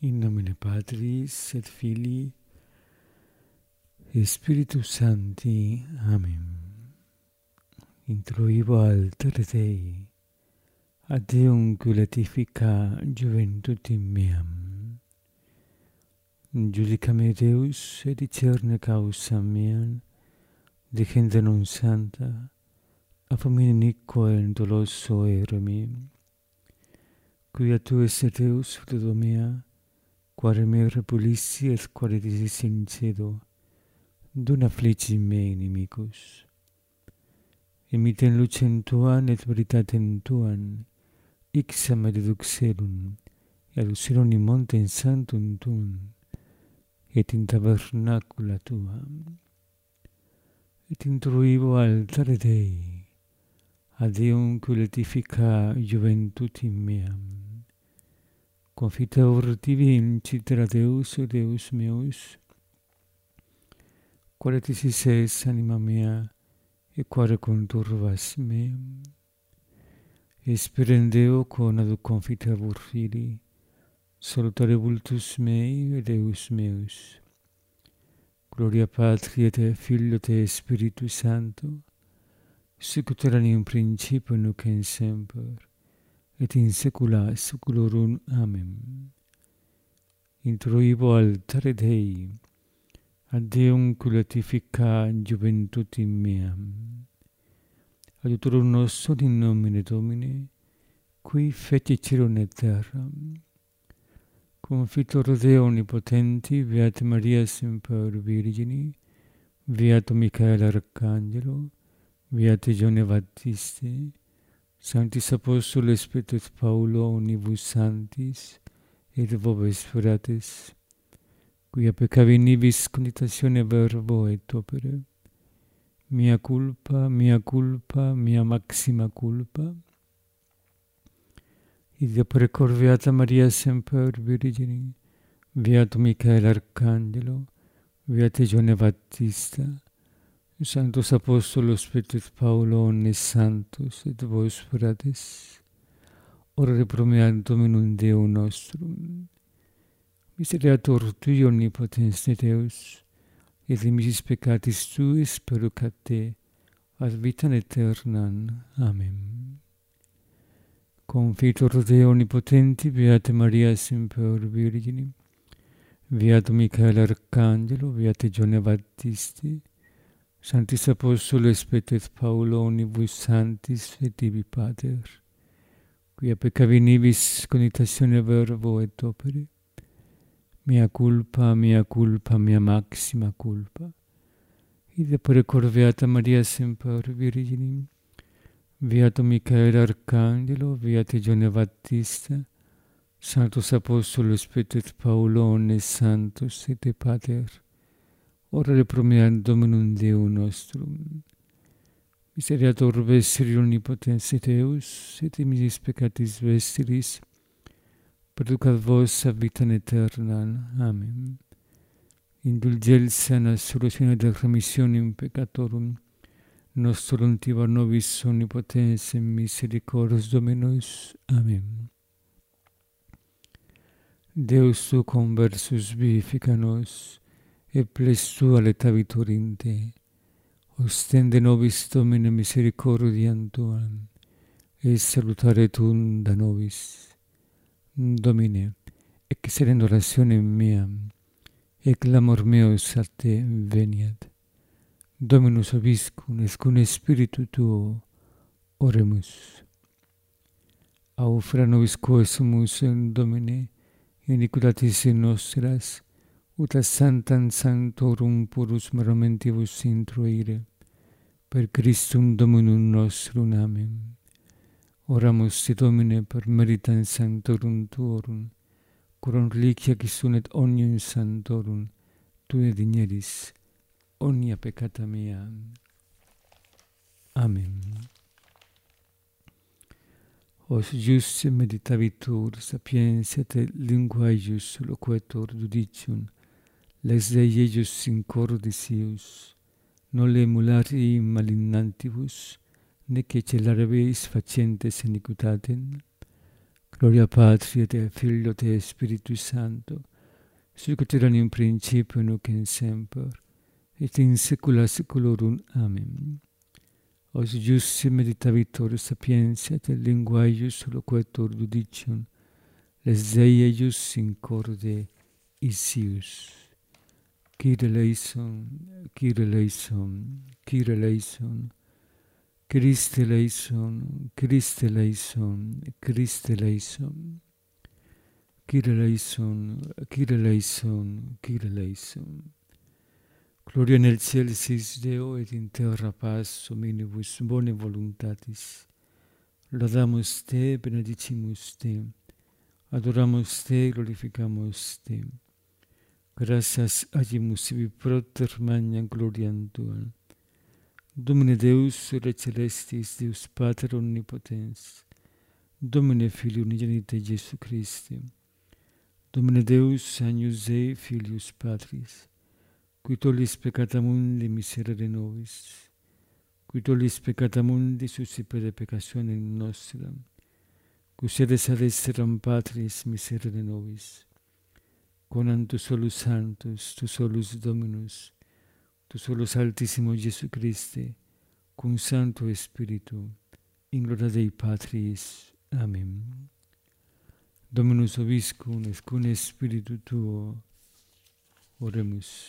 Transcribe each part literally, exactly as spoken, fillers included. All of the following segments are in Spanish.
In nomine Patris et Filii et Spiritus Sancti. Amen. Introibo altere Dei, ad Deum culatifica juventutem meam. Judica me Deus, et discerne causam meam, de gente non santa, a famine iniqua et doloso ere meum. Quia tu esse Deus, fruto mea, quare me repulissi et quare disi sincedo, dun afflici me inimicus. Emiten lucem tuam et veritatem tuam, ixam ad eduxerum, et aducerum in montem sanctum tuum, et in tabernacula tuam. Et intruibo altare Dei, ad Deum culatifica juventutem meam. Confiteur tibi incitera Deus, o Deus meus, quare tisis es anima mea, e quare conturbas meam. Esperem Deo con ad confitebur fili, salutare vultus mei, e Deus meus. Gloria Patri et Filio et Spiritus Sancto, sic ut erat in principio nunc et semper, et in saecula saeculorum. Amen. Introibo altare Dei, ad Deum culatifica juventutem meam. Adiutorum nostrum in nomine Domini, qui feci caelum et terram. Confitor Deo omnipotenti, Beata Maria semper Virgini, Beato Michael Arcangelo, Beate Gione Baptiste, Sanctis Apostoles Petro et Paulo, omnibus sanctis, et vobis fratres, quia peccavi nibis conditatione verbo et opere, mea culpa, mea culpa, mea maxima culpa. Id precor Beata Maria semper Virgini, Beato Michael Arcangelo, Beate Gione Baptista, Sanctus Apostolos Petro et Paulo, omnes santos, et vos fratres, ora pro mea Dominum Deum nostrum. Miseriator Tui omnipotens Deus, et remissis peccatis Tuis perducat te, ad vitam aeternam. Amen. Confitor Deo omnipotenti, Beate Maria semper Virgini, Beato Michael Arcangelo, Beate Gione Baptiste, Sanctis Apostoles Petro et Paulo, omnibus sanctis, et tibi Pater, quia peccavi nibis conditatione verbo et opere, mea culpa, mea culpa, mea maxima culpa. Id precor Beata Maria semper Virgini, Beato Michael Arcangelo, Beate Gione Baptista, Sanctus Apostolos Petro et Paulo, omnes santos, et te Pater, ora pro mea Dominum Deum nostrum. Miseriator vestri omnipotens Deus, et remissis peccatis vestris, perducat vos ad vitam aeternam. Amen. Indulgentia absolutione et remissionem peccatorum nostrum tibar nobis omnipotens et misericors Dominus. Amen. Deus tu conversus vivifica nos, et ples tua letavitur in te. Ostende nobis Domine misericordiam tuam, et salutare tuum da nobis. Domine, excelent orationem meam, et clamor meus a te veniat. Dominus obiscum, et cum Spiritu tuo, oremus. Aufera nobis quae sumus in Domine, iniquitatis nostras, ut a sanctam sanctorum purus moramentibus intruire, per Christum Dominum nostrum. Amen. Oramus te Domine per meritam sanctorum tuorum, coram reliquia qui sunt omnium sanctorum, tu ne digneris omnia peccata mea. Amen. Os jus meditavitur sapiens et lingua eius loquetur judicium, lex Dei eius in cordis ius, nole emulari malignantibus, nec celare facientes iniquitatem, Gloria Patri et Filio et Spiritus Sancto, sic ut erat in principio nunc in semper, et in saecula saeculorum. Amen. Os jussi meditavitor sapientia et linguaeius loquetur judicium, les eius in corde isius. Kyrie eleison, Kyrie eleison, Kyrie eleison, Christe eleison, Christe eleison, Christe eleison, Kyrie eleison, Kyrie eleison, Kyrie eleison. Gloria in excelsis Deo et in terra paz hominibus bone voluntatis. Laudamus te, benedicimus te, adoramus te, glorificamus te. Gratias agimus ibi proter magna gloriam tuam. Domine Deus, Rex celestis, Deus Pater omnipotens, Domine Filii unigenite Iesu Christi, Domine Deus, Agnus Dei, Filius Patris, qui tollis peccata mundi miserere nobis, qui tollis peccata mundi suscipere peccationem nostram, qui sedes ad exteram Patris miserere nobis, conam tu solus Sanctus, tu solus Dominus, tu solus Altissimo Iesu Christe, cum Sancto Spiritu, in gloria Dei Patris. Amen. Dominus vobiscum et cum Spiritu tuo. Oremus.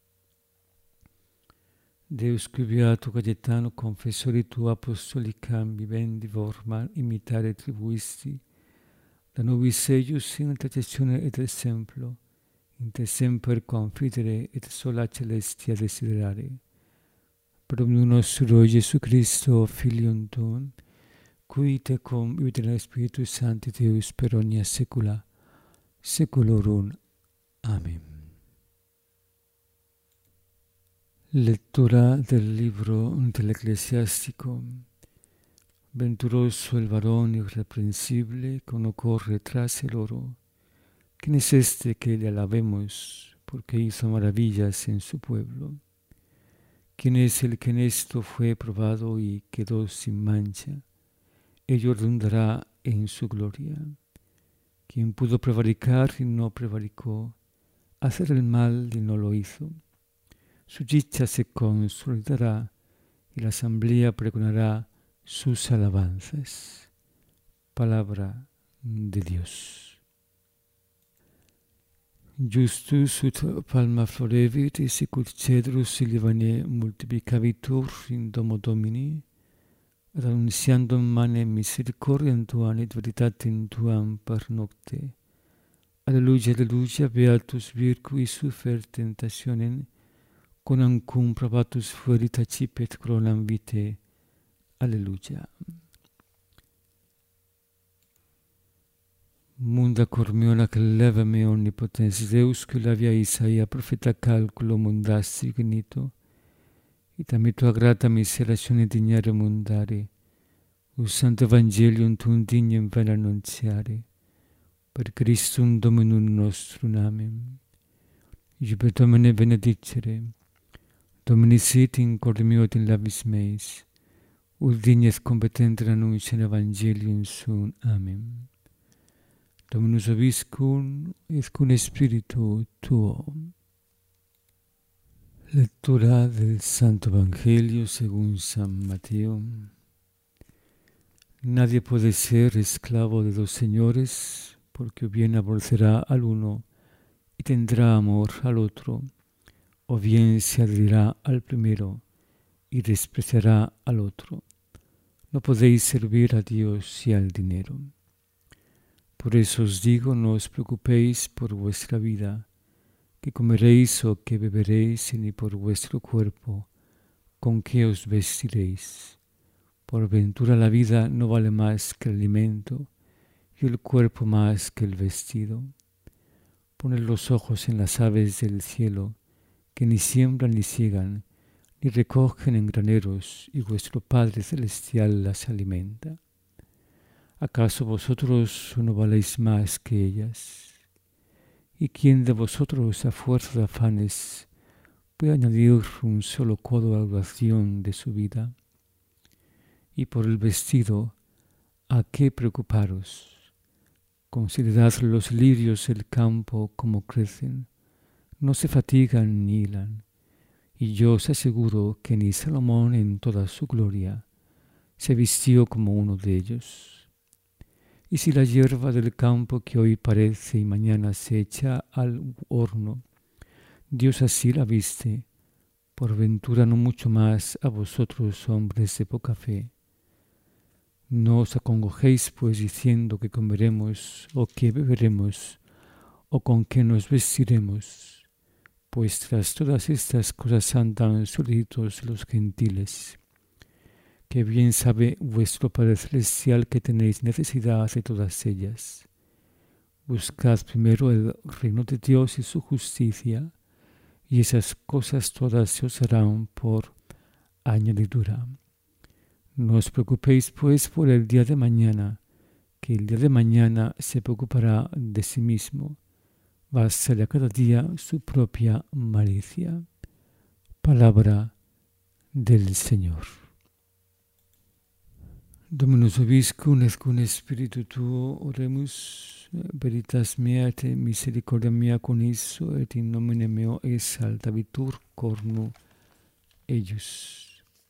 Deus qui beato Cajetano, confessori tuo apostolicam, vivendi forma imitare tribuisti, da nobis eius in intercessione et exemplo, in te semper confidere et sola celestia desiderare. Per omnium nostro Iesu Christo, Filium tuum, qui tecum vivit Spiritus Sancti Deus per omnia saecula saeculorum. Amen. Lectura del libro del Eclesiástico. Venturoso el varón irreprensible que no corre tras el oro. ¿Quién es este que le alabemos porque hizo maravillas en su pueblo? ¿Quién es el que en esto fue probado y quedó sin mancha? Ello redundará en su gloria. ¿Quién pudo prevaricar y no prevaricó? Hacer el mal y no lo hizo. Su dicha se consolidará y la asamblea pregonará sus alabanzas. Palabra de Dios. Justus ut palma florevit, sicut cedrus Libane multiplicavitur in domo Domini, ad annunciandum mane misericordiam tuam et veritatem tuam per nocte. Alleluia, alleluia, beatus vir qui sufer tentationem, conam cum probatus fuerit accipet coronam vitae. Alleluia. Munda cor meo lac leva me omnipotens Deus, que lavia Isaia profeta calculo mundasti genito, et ami tua grata miseratione dignare mundare, us santo evangelium tuum dignem ven annuntiare, per Christum Dominum nostrum. Amen. Iube Domine benedicere, Domini sit in corde meo et in labis meis, ut dignes competenter annunciare evangelium suum. Amen. Dominus vobiscum et cum Spiritu tuo. Lectura del Santo Evangelio según San Mateo. Nadie puede ser esclavo de dos señores, porque o bien aborrecerá al uno y tendrá amor al otro, o bien se adherirá al primero y despreciará al otro. No podéis servir a Dios y al dinero. Por eso os digo, no os preocupéis por vuestra vida, que comeréis o que beberéis, ni por vuestro cuerpo, con qué os vestiréis. Por ventura la vida no vale más que el alimento, y el cuerpo más que el vestido. Poned los ojos en las aves del cielo, que ni siembran ni ciegan, ni recogen en graneros, y vuestro Padre Celestial las alimenta. ¿Acaso vosotros no valéis más que ellas? ¿Y quién de vosotros, a fuerza de afanes, puede añadir un solo codo a la duración de su vida? Y por el vestido, ¿a qué preocuparos? Considerad los lirios del campo como crecen, no se fatigan ni hilan, y yo os aseguro que ni Salomón en toda su gloria se vistió como uno de ellos. Y si la hierba del campo que hoy parece y mañana se echa al horno, Dios así la viste, por ventura no mucho más a vosotros, hombres de poca fe. No os acongojéis pues diciendo que comeremos o que beberemos o con qué nos vestiremos, pues tras todas estas cosas andan solícitos los gentiles. Que bien sabe vuestro Padre Celestial que tenéis necesidad de todas ellas. Buscad primero el reino de Dios y su justicia, y esas cosas todas se os harán por añadidura. No os preocupéis pues por el día de mañana, que el día de mañana se preocupará de sí mismo. Básale a cada día su propia malicia. Palabra del Señor. Dominus vobiscum et cum spiritu tuo oremus, veritas mea et misericordia mea con isso, et in nomine meo exaltabitur cornu eius.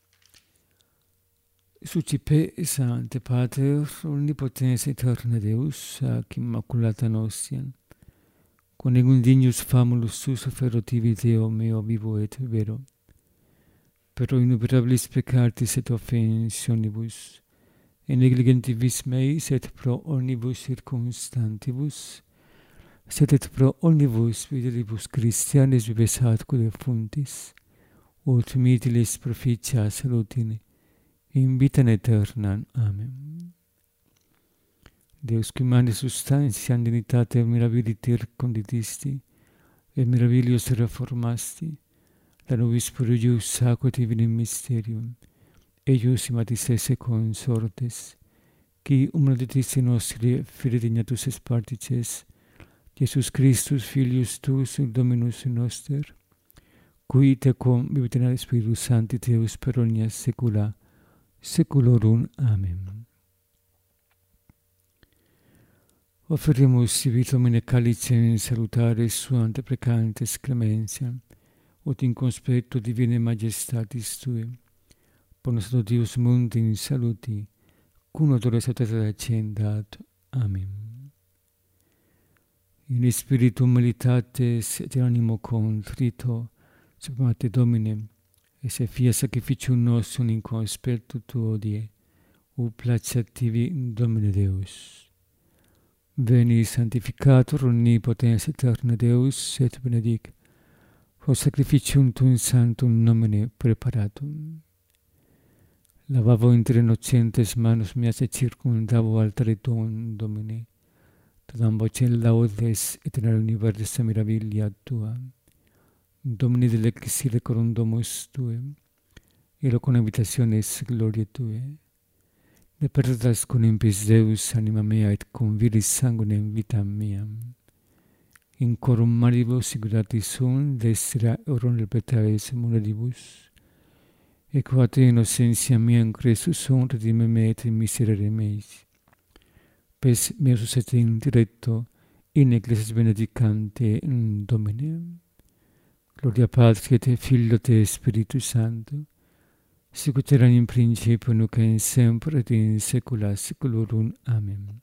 Sucipe Sancte Pater, omnipotens aeterna Deus, ac immaculata nostiam, conegum dignus famulus tus offerotivi Deo meo vivo et vero, pero innumerabilis peccatis et offensionibus, et negligentibus meis et pro omnibus circumstantibus, sed et pro omnibus fidelibus Christianis vives atque defuntis, ut mitilis proficia salutine, in vitam aeternam. Amen. Deus qui mane substantiam dignitate mirabiliter conditisti, et mirabilios reformasti, la nobis per eius sacro et divinum mysterium, eius imatis esse consortes, qui humilitatis nostri fide dignatus es partices, Iesus Christus, Filius tuus, Dominus noster, qui tecum vivit Spiritus Sancti Deus per omnia saecula saeculorum. Amen. Offerimus sibi Domine calicem salutare suam te precantes clementiam, ut in conspecto divine majestatis Tue, por nostro Deus mundi in saluti, cum odore sanctitatis accendat. Amen. In spiritum militates et in animo contrito, submate Domine, et se fia sacrificium nostrum in conspecto Tuo die, ut placet tibi Domine Deus. Veni sanctificator omnipotens aeterna Deus, et benedic vos sacrificium Tuum sanctum nomine preparatum. Lavavo inter innocentes manus meas et circumdavo altare Tuum, Domine, todam vocem laudes et in universa mirabilia Tua. Domini delexi decorum domus Tuum, et locum habitationis gloriae Tuae. Ne perdas con impis Deus anima mea et cum viris sanguinem vitam meam. In corum maribus sigurati sum destra orum repetaes muneribus, et quate innocentia mea in Christus sum redime me et miserere meis. Pes meus et in directo in ecclesias benedicante Domine. Gloria Patri et Filio et Spiritus Sancto, sicut erat in principio nunc et in semper et in saecula saeculorum. Amen.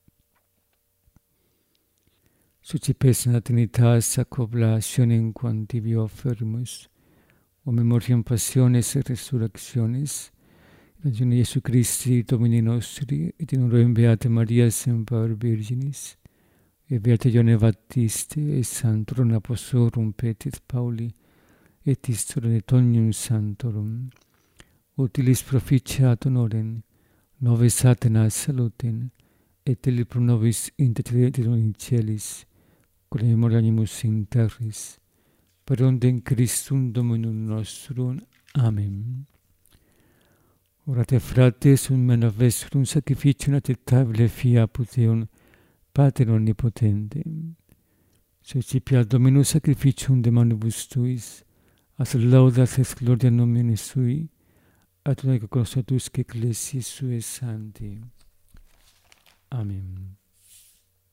Sucipes Natalitas ac oblationem quam tibi offerimus, o memoriam passiones et resurrectionis, ragione Iesu Christi Domini nostri, et in orem Beate Maria semper Virginis, et Beate Ioanne Baptiste, et Sanctorum Apostolorum Petris Pauli, et Historia Omnium Sanctorum, utilis proficiat honorem, nove Satanas salutem, et tele pro nobis intercedere in celis, quod memoriamus in terris, per ondem Christum Dominum nostrum. Amen. Orate frates, un mena vestrum sacrificium acceptabile fiaput Deum, Pater omnipotente. Sucipia Dominus sacrificium de manibus Tuis, as laudas et gloria nomine Sui, at unico constatus ecclesiae Suae Sancti. Amen.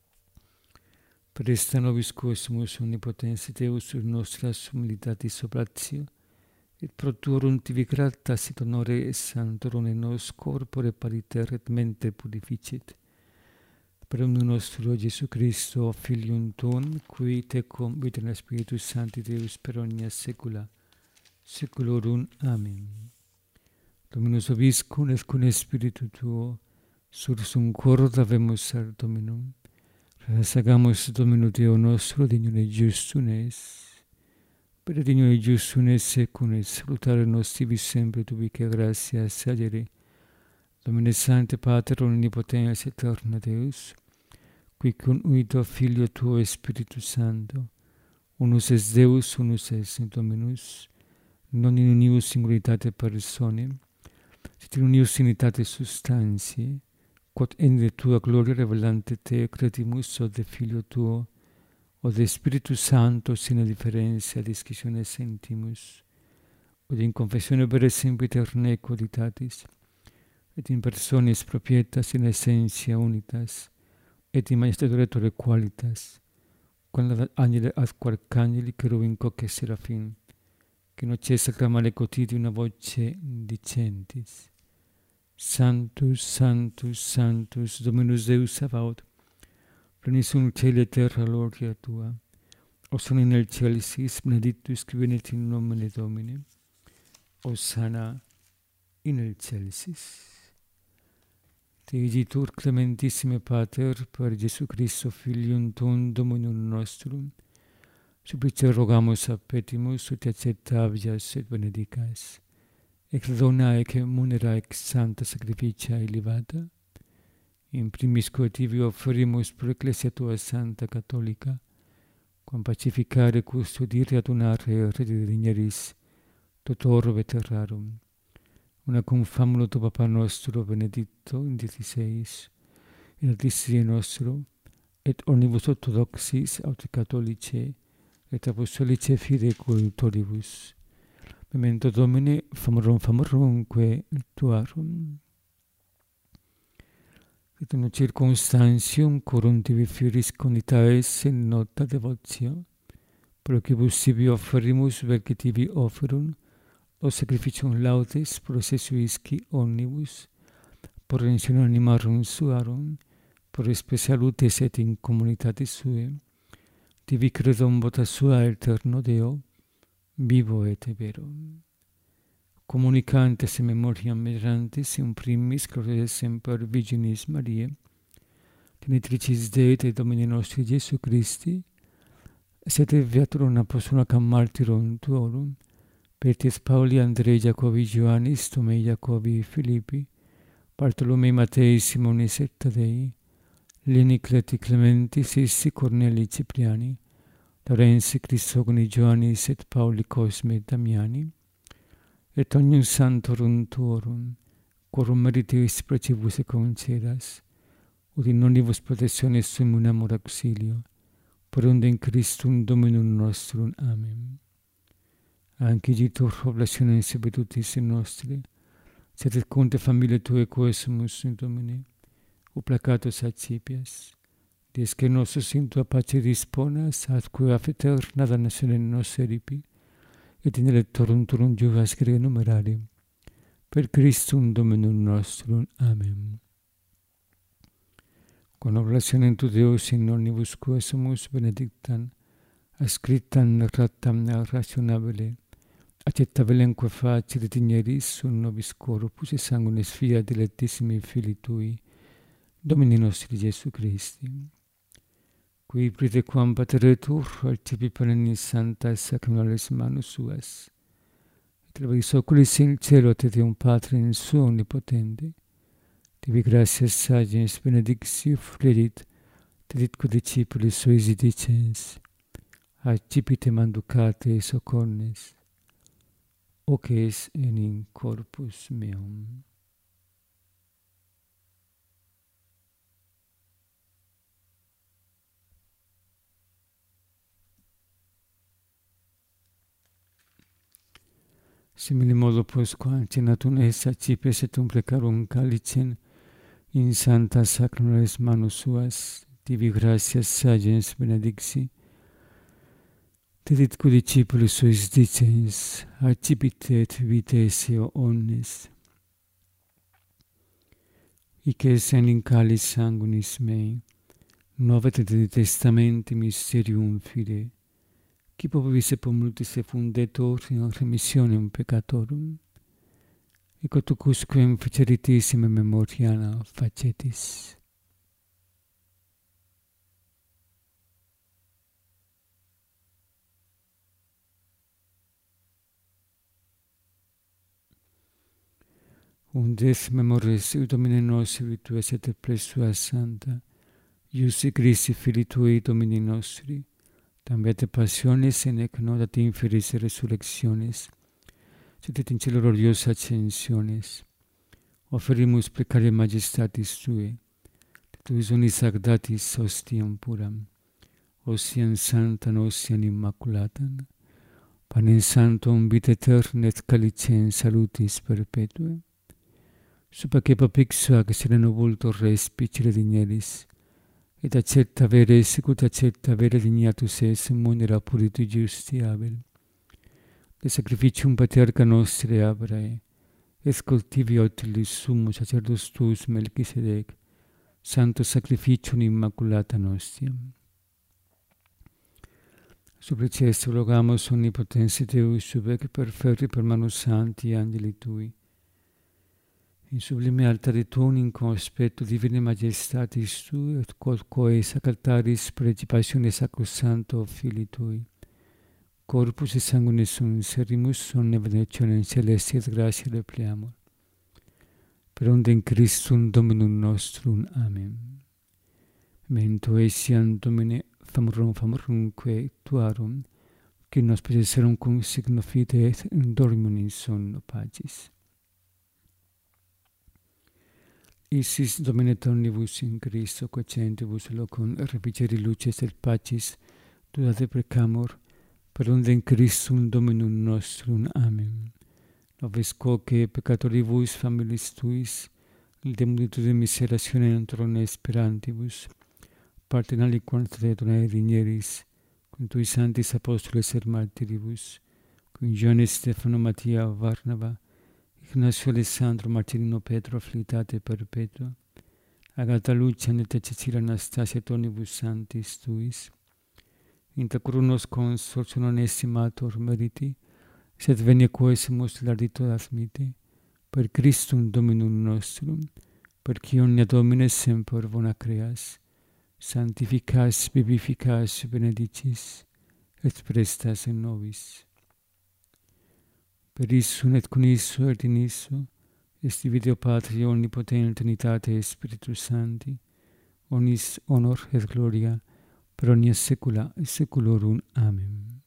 Presta nobis quosumus omnipotens Deus ut nostras humilitatis oblatio, et pro tuorum tibi grata sit honore et sanctorum in nos corpore pariter et mente purificit. Per omnium nostro Gesù Christo, Filium Tuum, qui tecum vita Spiritus Sancti Deus per omnia saecula saeculorum. Amen. Dominus vobiscum et cum spiritu tuo, sursum cor davemus ad Dominum. Resagamus Domino Deo nostro, dignum et justum es. Per dignum et justum es secum et salutare nos tibi sempre tubique gratia sagere. Domine Sancte Pater omnipotens aeterna Deus, qui cum unito Filio tuo Spiritus Sancto, unus es Deus, unus es Dominus, non in unius singularitate personae, sed in unius unitate substantiae, quod in de tua gloria revelante te credimus od de Filio tuo, od de Spiritus Sancto sine differentia discissione sentimus, od in confessione per sempit eterne qualitatis, et in personis propietas in essentia unitas, et in majestature qualitas, quam angeli ad quarcangeli cherubim quoque serafim, che noces acclamare cotidi una voce dicentis. Sanctus, Sanctus, Sanctus, Dominus Deus Sabaoth, plenis sunt caeli et terra gloria tua. Hosanna in excelsis, benedictus qui venit in nomine Domini. Hosanna in excelsis. Te igitur clementissime Pater, per Iesu Christo Filium Tuum Dominum nostrum, supplice rogamus a petimus, ut accettavias et benedicas, ex dona ec munera ex santa sacrificia elevata, in primis quo tibi offerimus pro ecclesia tua santa catholica, quam pacificare, custodire, adunare, rededineris, tot orbe terrarum, una cum famulo tu Papa nostro benedicto in dieciseis, in altissime nostro, et omnibus orthodoxis aut catholice, et apostolice fide cultoribus. Memento Domini, famorum famorumque tuarum. Et in circumstantium corum tibi firis conditaes in nota devotio, procibus tibi offerimus velque tibi offerum, o sacrificium laudes processuisci omnibus, por redemptione animarum suarum, por espe salutes et in communitatis suae, tibi credum vota sua eterno Deo, vivo et vero. Communicantes in memoriam medrantis in primis gloria semper Virginis Mariae, Genitricis Dei et Domini nostri Iesu Christi, sed viaturum apostolum martyrum tuorum, Petrus Pauli, Andrei, Jacobi, Ioannis, Tomei, Jacobi, Filippi, Bartolomei, Matei, Simonis et Tadei, Lini, Cleti, Clementi, Sissi, Corneli, Cipriani, Laurensi, Crisogoni, Ioannis et Pauli, Cosme et Damiani, et omnium santorum tuorum, quorum meritis precibus et concedas, ut in omnibus protectionis sumum amor auxilio, per unde in Christum Dominum nostrum. Amen. Anche igitur oblationem servitutis nostri, sed et conte familiae tuae quesumus in Domine, o placatus accipias, dies que nosus in tua pace disponas, atque af eterna damnazione nos eripi, et in electorum turum juvas grega numerari, per Christum Dominum nostrum. Amen. Con oblationem tu Deus in omnibus quesumus benedictam, ascriptam rattam rationabile, accettabilemque facile digneris sunt nobis corpus et sanguinis fiat dilectissimi Filii Tui, Domini nostri Iesu Christi, qui praetequam pateretur altibi perennis sanctae sacramentales manus suas, et levis oculis in cielo te Deum Patre in suo omnipotente, tibi gratias sagens benedictio fluerit, teditque discipulis suis dicens, accipite manducate socornes, hoc es in corpus meum. Simile modo postquam cenatum es accipes et umbrecarum calicem in sanctas sacramentales manus suas, tibi gratias sagens benedixi, dedit cui discipulis suis dicens, accipitet vites eo omnes. Hic es in calis sanguinis mei, novet et testamenti mysterium fide, qui popis et multis fundetur in remissionem peccatorum, et cotucusquem ficeritissime memoriana facetis. Undes memores Domine nostri, tu es et plesua santa, iusi Christi Filii Tui Domini nostri, tambete passiones en ec nodat inferis resurrectiones, sed et in cielo gloriosa ascensiones, offerimus precaria majestatis Tui, tuis unis ac datis hostiam puram, ostiam santam, ostiam immaculatam, panem sanctum vitae aeterna et calicem salutis perpetuae, supaque papixua que sereno vulto respicere digneris, et accepta vere sicut accepta vere dignatus es munera puritu justi Abel, de sacrificium patriarca nostre Abrae, et cultivi utilis summus sacerdos tuus Melchisedec, santo sacrificium immaculata nostiam. Supplices rogamus omnipotensi Deus subec perferri per manus santi angeli Tui, in sublime altare tuum in conspectu divine majestatis Tui, et quoque sac altaris preci passione sacrosanto Filii Tui, corpus et sanguine sum servimus omne benedictionem celesti et gratia repliamur. Per undem Christum Dominum nostrum. Amen. Memento etiam Domine famorum famorumque Tuarum, qui nos possesserum cum signo fide et dormium in sonno pacis. Isis Domine omnibus in Christo, quocentibus locum reficeri luces et pacis, duate precamur, per undem Christum Dominum nostrum. Amen. Nobis quoque peccatoribus familis Tuis, de multitude miserationem trone esperantibus, partem aliquam te donae digneris, cum Tui sanctis apostoles et martiribus, cum Ioanne Stefano Mattia Varnava, Ignacio Alessandro Martirino Petro afflitate perpetua, Agata Lucian et Cecilia Anastasia et omnibus sanctis Tuis, inter crunos consorts non estimator meriti, sed venia quoesimus lardito admite, per Christum Dominum nostrum, per qui omnia Domine semper bona creas, sanctificas, vivificas, benedicis, et prestas in nobis. Per issum et con isso et in isso, est Deo Patria omnipotent Trinitate Spiritus Sancti, omnis honor et gloria, per omnia saecula saeculorum. Amen.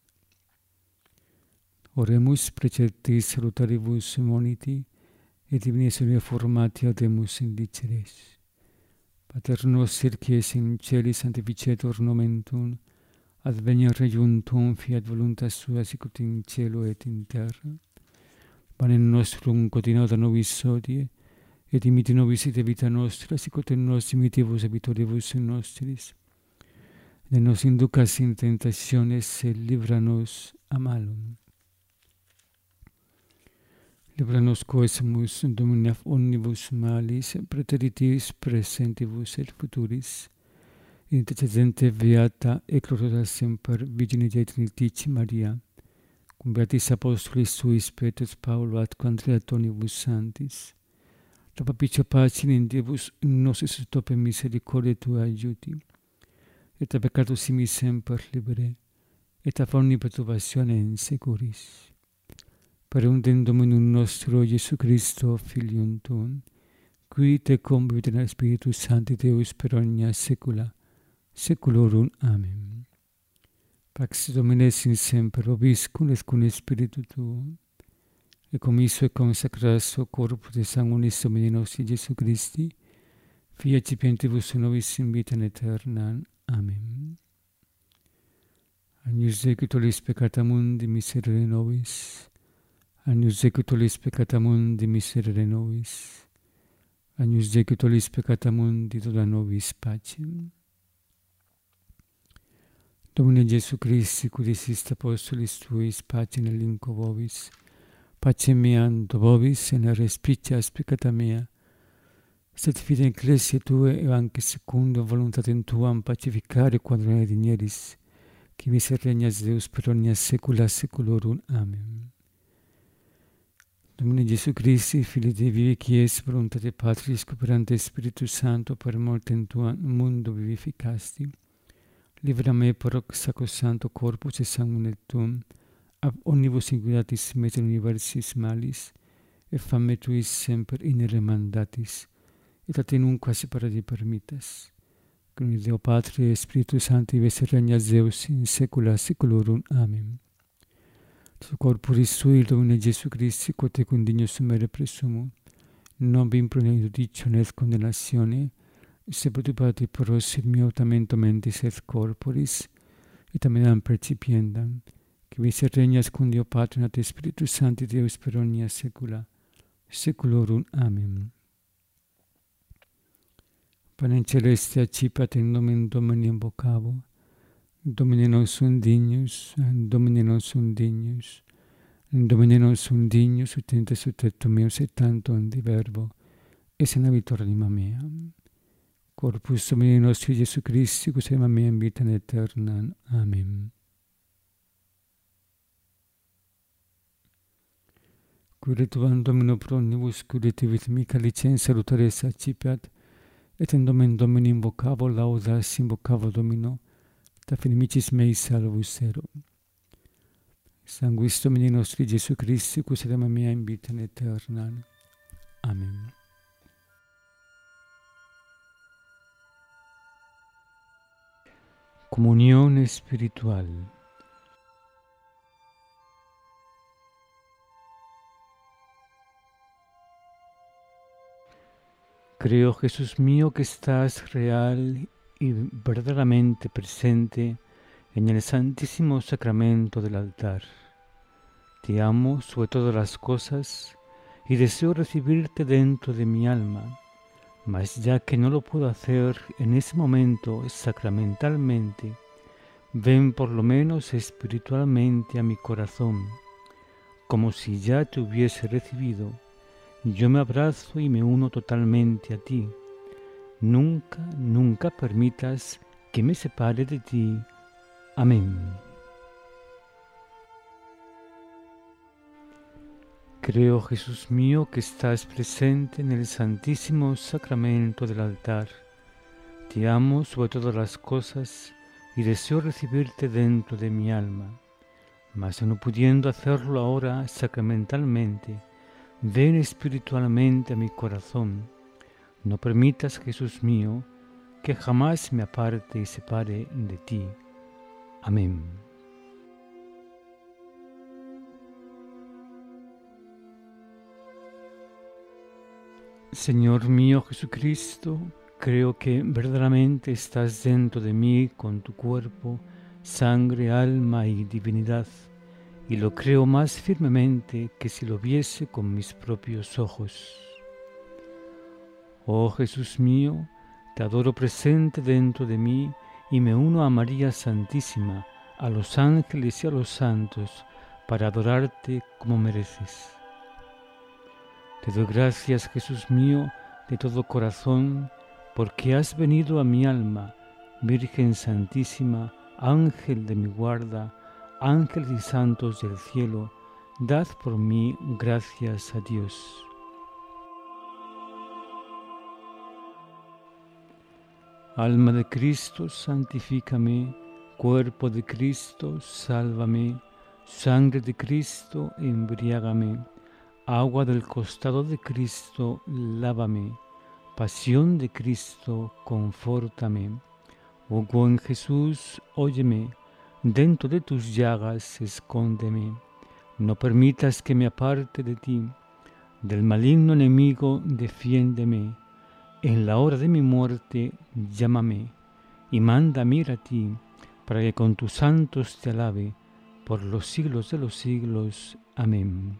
Oremus preceptis salutaribus moniti, et divini sumia formatio demus indiceres. Pater noster qui es in celi, sanctificetur nomen Tuum, adveniat regnum Tuum, fiat voluntas Tua sicut in cielo et in terra. Panem nostrum quotidianum da nobis hodie, et dimitte nobis ite vita nostra, sicut et nos dimittivus debitoribus nostris. Et nos inducas in tentationes, et libera nos a malum. Libera nos quoesimus Domine omnibus malis, praeteritis presentibus et futuris, intercedente beata et gloriosa semper Virgine Dei Trinifici Maria, cum beatis apostolis Tuis Petrus Paulo ad Andrea tonibus sanctis, la papicia pacem in Deus nostris et tope misericordiae Tua aiuti, et a peccatus simi semper libere, et a omni perturbationem securis. Per undem Dominum nostro Iesu Christo, Filium Tuum, qui te convivit in Spiritus Sancti Deus per omnia saecula saeculorum. Amen. Pax Domini sin semper vobiscum et cum Spiritu Tuum, et commisso et consecratio corpus et sanguinis Domini nostri Iesu Christi, fiat cipientibus nobis in vitam aeternam. Amen. Agnus Dei qui tollis peccata mundi, miserere nobis. Agnus Dei qui tollis peccata mundi, miserere nobis. Agnus Dei qui tollis peccata mundi, doda nobis pacem. Domine Gesù Christi, qui disist apostolis tuis, pacem elinco vobis, pacem meam do vobis, et respicias peccata mea, sed fide ecclesiae Tue, et anche secundum voluntatem Tuam pacificare quadrone digneris, qui vis regnas Deus per omnia saecula saeculorum. Amen. Domine Gesù Christi, Filii Dei vivi, qui es voluntate Patris, cooperante Spiritus Sancto, per mortem Tuam mundo vivificasti, libera me per hoc sacrosancto corpus et sanguine Tuum, ab omnibus inquinatis meter universis malis, et fame Tuis semper inere mandatis, et a te nunc quasi paradi permittas. Cum Deo Patri et Spiritus Sancti ves regnas Deus in saecula saeculorum. Amen. Tu corporis sui, Domine Gesù Christi, quote cum dignus sumere presumum, non vi impro in judicio et condemnatione, sed tu Patri pros in mio tamento mentis et corporis, et amedam percipiendam, qui vis regnas cum Deo Patri et Spiritus Sancti Deus per omnia saecula saeculorum. Amen. Panem celeste accipat in nomen Domini invocavo, Domine non sum dignus, Domine non sum dignus, Domine non sum dignus, ut ente su tetto meus et tanto in verbo, et senavitur anima mea. Corpus Domini nostri Gesù Christi, quos anima mea in vita aeterna. Amen. Cure Tuam Domino pro omnibus, cure Tivit mica licens salutares accipiat, et in nomen Domini invocavo, laudas invocavo Domino, ta finimicis mei salvus ero. Sanguis Domini nostri Gesù Christi, quos anima mea in vita aeterna. Amen. Comunión espiritual. Creo, Jesús mío, que estás real y verdaderamente presente en el santísimo sacramento del altar. Te amo sobre todas las cosas y deseo recibirte dentro de mi alma, mas ya que no lo puedo hacer en ese momento sacramentalmente, ven por lo menos espiritualmente a mi corazón, como si ya te hubiese recibido. Yo me abrazo y me uno totalmente a ti. Nunca, nunca permitas que me separe de ti. Amén. Creo, Jesús mío, que estás presente en el santísimo sacramento del altar. Te amo sobre todas las cosas y deseo recibirte dentro de mi alma. Mas no pudiendo hacerlo ahora sacramentalmente, ven espiritualmente a mi corazón. No permitas, Jesús mío, que jamás me aparte y separe de ti. Amén. Señor mío Jesucristo, creo que verdaderamente estás dentro de mí con tu cuerpo, sangre, alma y divinidad, y lo creo más firmemente que si lo viese con mis propios ojos. Oh Jesús mío, te adoro presente dentro de mí y me uno a María Santísima, a los ángeles y a los santos, para adorarte como mereces. Te doy gracias, Jesús mío, de todo corazón, porque has venido a mi alma, Virgen Santísima, Ángel de mi guarda, ángeles y santos del cielo, dad por mí gracias a Dios. Alma de Cristo, santifícame, cuerpo de Cristo, sálvame, sangre de Cristo, embriágame, agua del costado de Cristo, lávame, pasión de Cristo, confórtame. Oh buen Jesús, óyeme, dentro de tus llagas escóndeme, no permitas que me aparte de ti, del maligno enemigo defiéndeme, en la hora de mi muerte llámame, y mándame ir a ti, para que con tus santos te alabe, por los siglos de los siglos. Amén.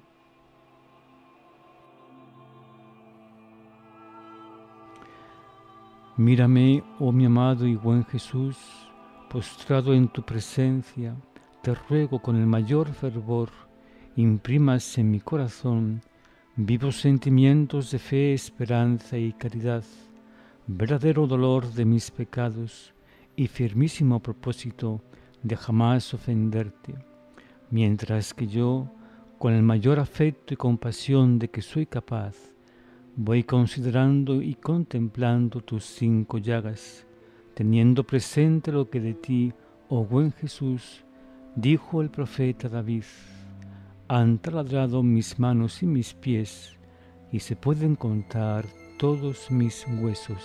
Mírame, oh mi amado y buen Jesús, postrado en tu presencia, te ruego con el mayor fervor, imprimas en mi corazón vivos sentimientos de fe, esperanza y caridad, verdadero dolor de mis pecados y firmísimo propósito de jamás ofenderte, mientras que yo, con el mayor afecto y compasión de que soy capaz, voy considerando y contemplando tus cinco llagas, teniendo presente lo que de ti, oh buen Jesús, dijo el profeta David: han taladrado mis manos y mis pies, y se pueden contar todos mis huesos.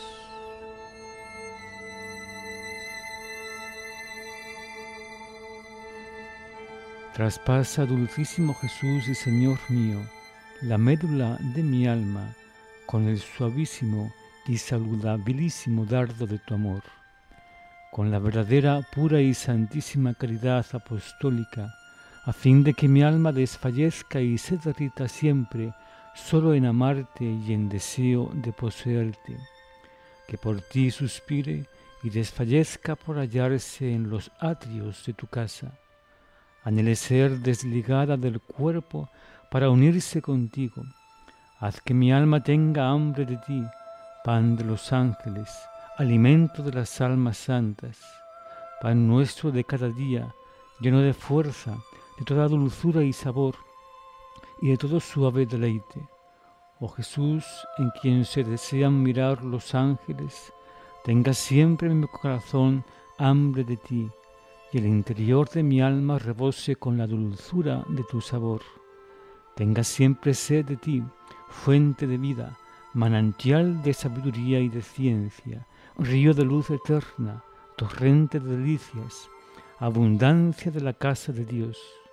Traspasa, dulcísimo Jesús y Señor mío, la médula de mi alma con el suavísimo y saludabilísimo dardo de tu amor. Con la verdadera, pura y santísima caridad apostólica, a fin de que mi alma desfallezca y se derrita siempre solo en amarte y en deseo de poseerte, que por ti suspire y desfallezca por hallarse en los atrios de tu casa. Anhele ser desligada del cuerpo para unirse contigo. Haz que mi alma tenga hambre de ti, pan de los ángeles, alimento de las almas santas, pan nuestro de cada día, lleno de fuerza, de toda dulzura y sabor, y de todo suave deleite. Oh Jesús, en quien se desean mirar los ángeles, tenga siempre en mi corazón hambre de ti, y el interior de mi alma rebose con la dulzura de tu sabor. Tenga siempre sed de ti, fuente de vida, manantial de sabiduría y de ciencia, río de luz eterna, torrente de delicias, abundancia de la casa de Dios.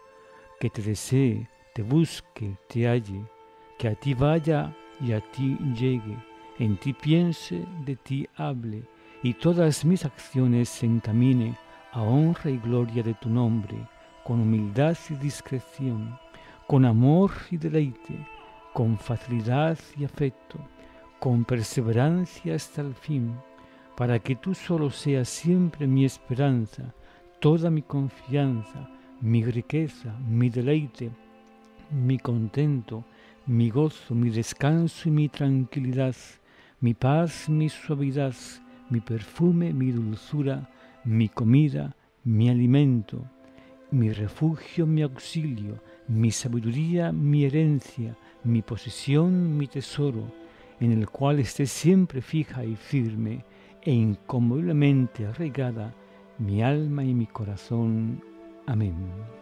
Que te desee, te busque, te halle, que a ti vaya y a ti llegue, en ti piense, de ti hable, y todas mis acciones se encamine a honra y gloria de tu nombre, con humildad y discreción, con amor y deleite, con facilidad y afecto, con perseverancia hasta el fin, para que tú solo seas siempre mi esperanza, toda mi confianza, mi riqueza, mi deleite, mi contento, mi gozo, mi descanso y mi tranquilidad, mi paz, mi suavidad, mi perfume, mi dulzura, mi comida, mi alimento, mi refugio, mi auxilio, mi sabiduría, mi herencia, mi posesión, mi tesoro, en el cual esté siempre fija y firme e inconmoviblemente arraigada mi alma y mi corazón. Amén.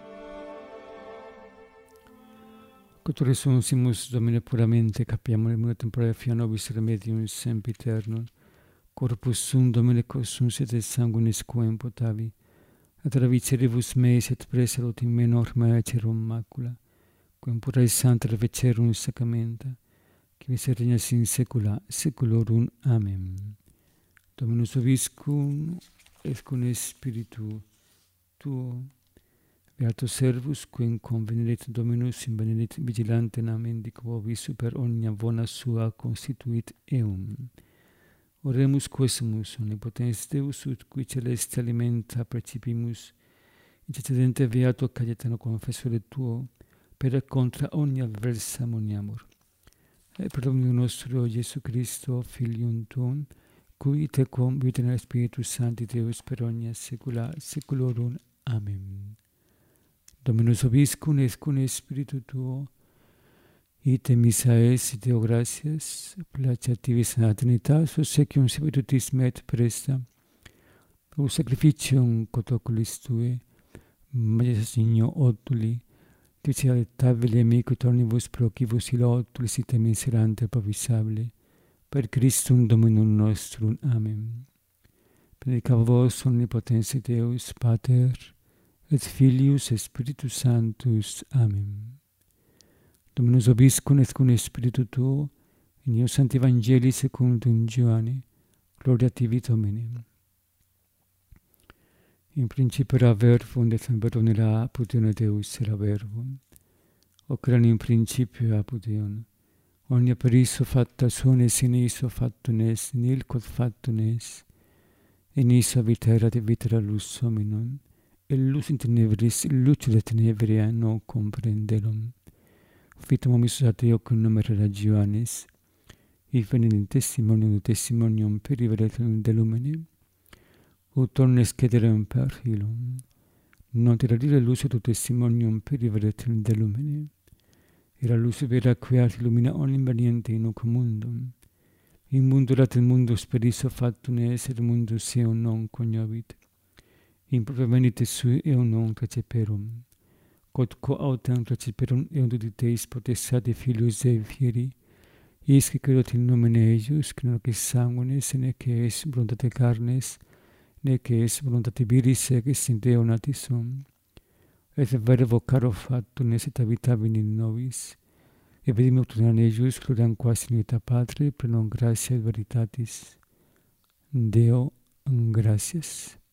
Quod resuncimus Domine puramente capiamo nel mundo temporale fia nobis remedium sempiternum, corpus sum Domine consuncit et sanguinis quem potavi, ad ravicere-vos meis et preserot in me norma acerum macula, quem pura et santa revecerum sacramenta, qui miser regnas in saecula saeculorum. Amen. Dominus vobiscum et cum spiritu tuo, beato servus quem convenit Dominus in benedit vigilante namen dico vobis super omnia bona sua constituit eum. Oremus quesumus, omnipotens Deus, ut qui celeste alimenta precipimus, intercedente beato Cayetano confessore tuo, per contra omnia adversa moniamur. Et per Dominum nostro Iesu Christo, Filium tuum, cui tecum vita nel Spiritus Sancti Deus per omnia saecula saeculorum. Amen. Dominus vobiscum et cum spiritu tuo, ite missa es, Deo gratias, placet tibi sana Trinitas, obsequium spiritus me et presta, pro sacrificium quod oculis tue, majestad signo otuli, dice tabile me quod omnibus procibus illa otulis ite miserante provisabile, per Christum Dominum nostrum. Amen. Benedicat vos omnipotens Deus, Pater, et Filius et Spiritus Sanctus. Amen. Dominus vobiscum et cum spiritu tuo, in eo Sancti Evangelii secundum Ioanne, gloria tibi Domine. In principio era verbum, et in verbum era apud Deum, Deus era verbum. Hoc erat in principio apud Deum. Omnia per issue facta sunt, et in issue factum est, nihil quod factum est. in issa vita erat vitera lux hominum, et lux in tenebris lucere tenebria non comprendelum. Vitam homis ateo cum numere Ioannis, hic venit in testimonium testimonium perivaletum de lumine, ut omnes cederem per hilum. Non teradire lucet testimonium perivaletum de lumine, era lux vera queat illumina omnium veniente in hoc mundum. In mundo lat in mundus per iso factum est, et mundus eum non cognovit. In propria venite sui eum non receperum. Quod quo autem receperum eum duditeis potestate filius Dei fieri, isque credot in nomine eius, que non est sanguinis, nec est voluntate carnes, nec est voluntate viris, ec est in Deo natis sum. Et verbo caro factum est et habitabit in nobis, et vidim autem in eius, gloriam quasi in vita Patre, plenum gratia et veritatis. Deo gratias.